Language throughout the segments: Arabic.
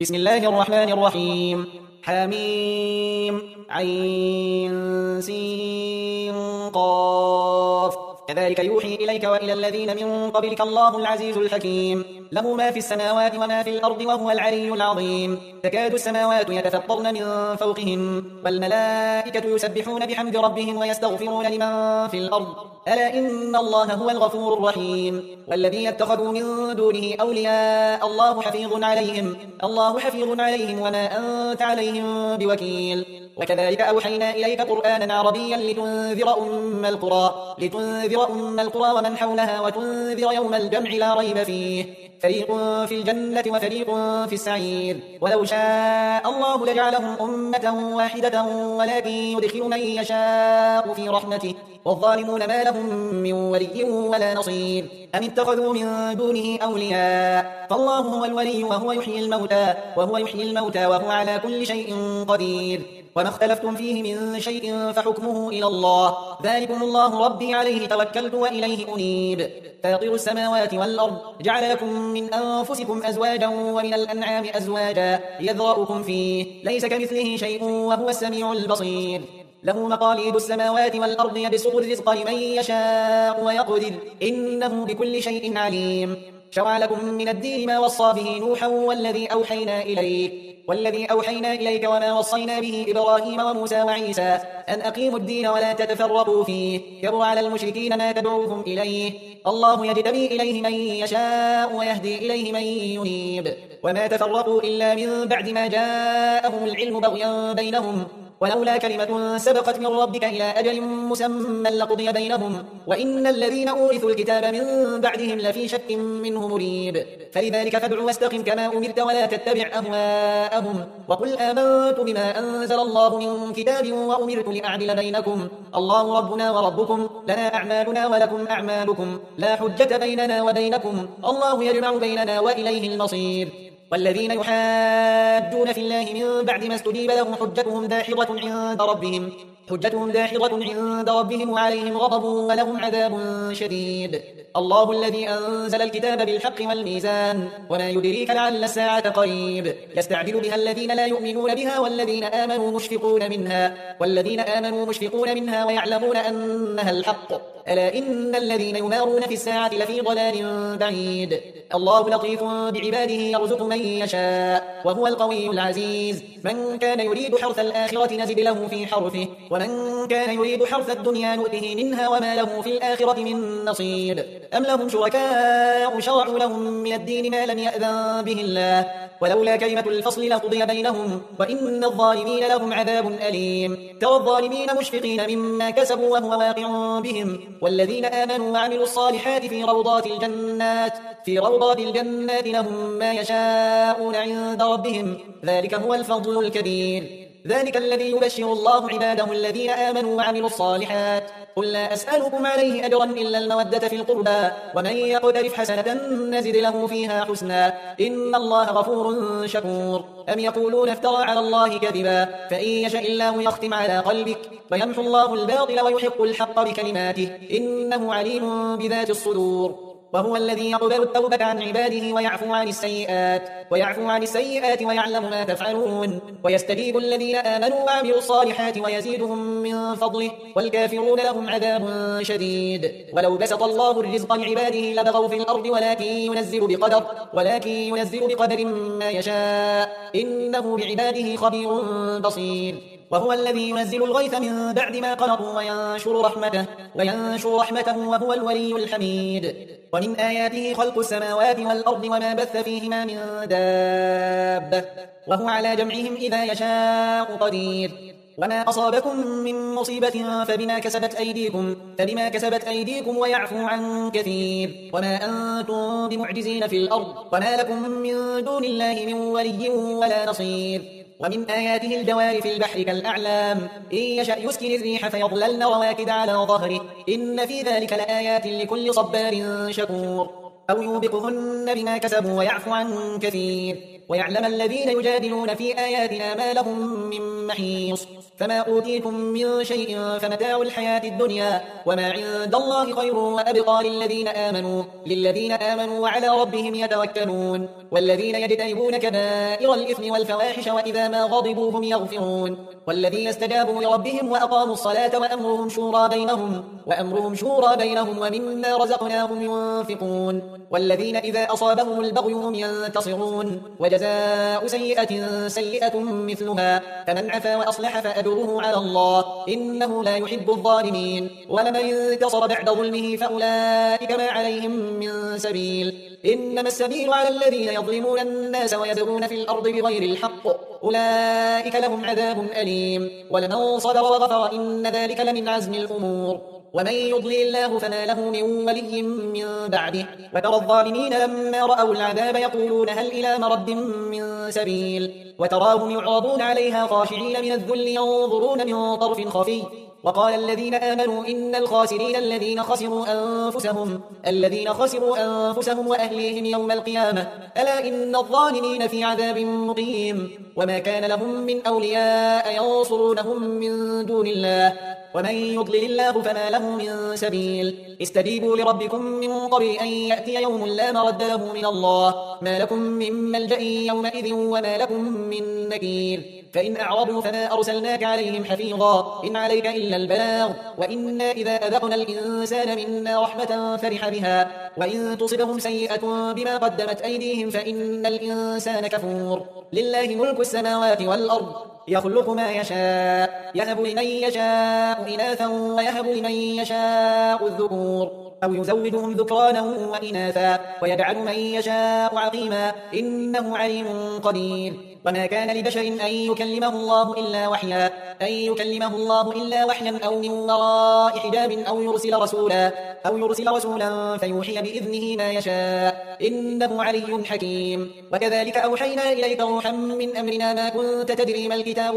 بسم الله الرحمن الرحيم. حميم عين سين قاف. كذلك يوحي إليك وإلى الذين من قبلك الله العزيز الحكيم، له ما في السماوات وما في الأرض وهو العلي العظيم. تكاد السماوات يتفطرن من فوقهم والملائكة يسبحون بحمد ربهم ويستغفرون لمن في الأرض، ألا إن الله هو الغفور الرحيم. والذين اتخذوا من دونه أولياء الله حفيظ عليهم وما أنت عليهم بوكيل. وكذلك أوحينا إليك قرآنا عربيا لتنذر أم القرى ومن حولها وتنذر يوم الجمع لا ريب فيه، فريق في الجنة وفريق في السعير. ولو شاء الله لجعلهم أمة واحدة ولكن يدخل من يشاء في رحمته، والظالمون ما لهم من ولي ولا نصير. أم اتخذوا من دونه أولياء، فالله هو الولي وهو يحيي الموتى وهو على كل شيء قدير. وما اختلفتم فيه من شيء فحكمه إلى الله، ذلكم الله ربي عليه توكلت وإليه أنيب. فاطر السماوات والأرض جعل لكم من أنفسكم أزواجا ومن الأنعام أزواجا يذرأكم فيه، ليس كمثله شيء وهو السميع البصير. له مقاليد السماوات والأرض يبسط الرزق لمن يشاء ويقدر، إنه بكل شيء عليم. شرع لكم من الدين ما وصى به نوحا والذي أوحينا إليك وما وصينا به إبراهيم وموسى وعيسى، أن أقيموا الدين ولا تتفرقوا فيه، كبر على المشركين ما تدعوهم إليه. الله يجتبي إليه من يشاء ويهدي إليه من ينيب. وما تفرقوا إلا من بعد ما جاءهم العلم بغيا بينهم، ولولا كلمة سبقت من ربك إلى أجل مسمى لقضي بينهم، وإن الذين أورثوا الكتاب من بعدهم لفي شك منه مريب. فلذلك فادع واستقم كما أمرت ولا تتبع أهواءهم، وقل آمنت بما أنزل الله من كتاب وأمرت لأعدل بينكم، الله ربنا وربكم، لنا أعمالنا ولكم أعمالكم، لا حجة بيننا وبينكم، الله يجمع بيننا وإليه المصير. والذين يحاجون في الله من بعد ما استجيب لهم حجتهم داحضة عند ربهم وعليهم غضب ولهم عذاب شديد. الله الذي أنزل الكتاب بالحق والميزان، وما يدريك لعل الساعة قريب. يستعجل بها الذين لا يؤمنون بها والذين آمنوا مشفقون منها ويعلمون أنها الحق، ألا إن الذين يمارون في الساعة لفي ضلال بعيد. الله لطيف بعباده يرزق من يشاء وهو القوي العزيز. من كان يريد حرث الآخرة نزد له في حرثه، ومن كان يريد حرث الدنيا نؤته منها وما له في الآخرة من نصيب. أم لهم شركاء شرعوا لهم من الدين ما لم يأذن به الله، ولولا كلمة الفصل لقضي بينهم، وإن الظالمين لهم عذاب أليم. ترى الظالمين مشفقين مما كسبوا وهو واقع بهم، والذين آمنوا وعملوا الصالحات في روضات الجنات لهم ما يشاءون عند ربهم، ذلك هو الفضل الكبير. ذلك الذي يبشر الله عباده الذين آمنوا وعملوا الصالحات. قل لا أسألكم عليه أجرا إلا المودة في القربى، ومن يقترف حسنة نزد له فيها حسنا، إن الله غفور شكور. أم يقولون افترى على الله كذبا، فإن يشاء الله يختم على قلبك ويمحو الله الباطل ويحق الحق بكلماته، إنه عليم بذات الصدور. وهو الذي يقبل التوبة عن عباده ويعفو عن السيئات ويعلم ما تفعلون، ويستجيب الذين آمنوا وعملوا الصالحات ويزيدهم من فضله، والكافرون لهم عذاب شديد. ولو بسط الله الرزق لعباده لبغوا في الأرض ولكن ينزل بقدر ما يشاء، إنه بعباده خبير بصير. وهو الذي ينزل الغيث من بعد ما قنطوا وينشر رحمته وهو الولي الحميد. ومن آياته خلق السماوات والأرض وما بث فيهما من دابة، وهو على جمعهم إذا يشاء قدير. وما أصابكم من مصيبة فبما كسبت أيديكم ويعفو عن كثير. وما أنتم بمعجزين في الأرض، وما لكم من دون الله من ولي ولا نصير. ومن آياته الجوار في البحر كالأعلام، إن يشأ يسكن الريح فيظللن رواكد على ظهره، إن في ذلك لآيات لكل صبار شكور. أو يوبقهن بما كسبوا ويعفو عن كثير. ويعلم الذين يجادلون في آياتنا ما لهم من محيص. فما أوتيتم من شيء فمتاع الحياة الدنيا، وما عند الله خير وأبقى للذين آمنوا وعلى ربهم يتوكلون. والذين يجتنبون كبائر الإثم والفواحش وإذا ما غضبوا هم يغفرون والذين استجابوا لربهم وأقاموا الصلاة وأمرهم شورى بينهم ومما رزقناهم ينفقون والذين إذا أصابهم البغي هم ينتصرون وجزاء سيئة سيئة مثلها فمن عفا وأصلح فأجره على الله إنه لا يحب الظالمين ولمن انتصر بعد ظلمه فأولئك ما عليهم من سبيل إنما السبيل على الذين يظلمون الناس ويبغون في الأرض بغير الحق أولئك لهم عذاب أليم ولمن صبر وغفر إن ذلك لمن عزم الأمور ومن يضلل الله فما له من ولي من بعده وترى الظالمين لما رأوا العذاب يقولون هل إلى مرد من سبيل وتراهم يعرضون عليها خاشعين من الذل ينظرون من طرف خفي وقال الذين آمنوا إن الخاسرين الذين خسروا أنفسهم وأهليهم يوم القيامة ألا إن الظالمين في عذاب مقيم وما كان لهم من أولياء ينصرونهم من دون الله ومن يضلل الله فما له من سبيل استجيبوا لربكم من قبل أن يأتي يوم لا مرد له من الله ما لكم من ملجأ يومئذ وما لكم من نكير فإن أعرضوا فما أرسلناك عليهم حفيظا إن عليك إلا البلاغ وإنا إذا أذقنا الإنسان منا رحمة فرح بها وإن تصبهم سيئة بما قدمت أيديهم فإن الإنسان كفور لله ملك السماوات والأرض يخلق ما يشاء يهب لمن يشاء إناثا ويهب لمن يشاء الذكور أو يزودهم ذكرانا وإناثا ويجعل من يشاء عقيما إنه عليم قدير وما كان لبشر أن يكلمه الله إلا وحيا أو من وراء حجاب أو يرسل رسولا فيوحي بإذنه ما يشاء إنه علي حكيم وكذلك أوحينا إليك روحا من أمرنا ما كنت تدري ما الكتاب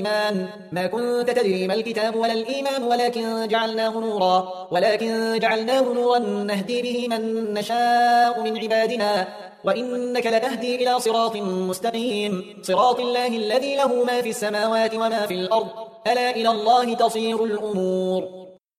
ولا الإيمان ولكن جعلناه نورا نهدي به من نشاء من عبادنا وإنك لتهدي إلى صراط مستقيم صراط الله الذي له ما في السماوات وما في الأرض ألا إلى الله تصير الأمور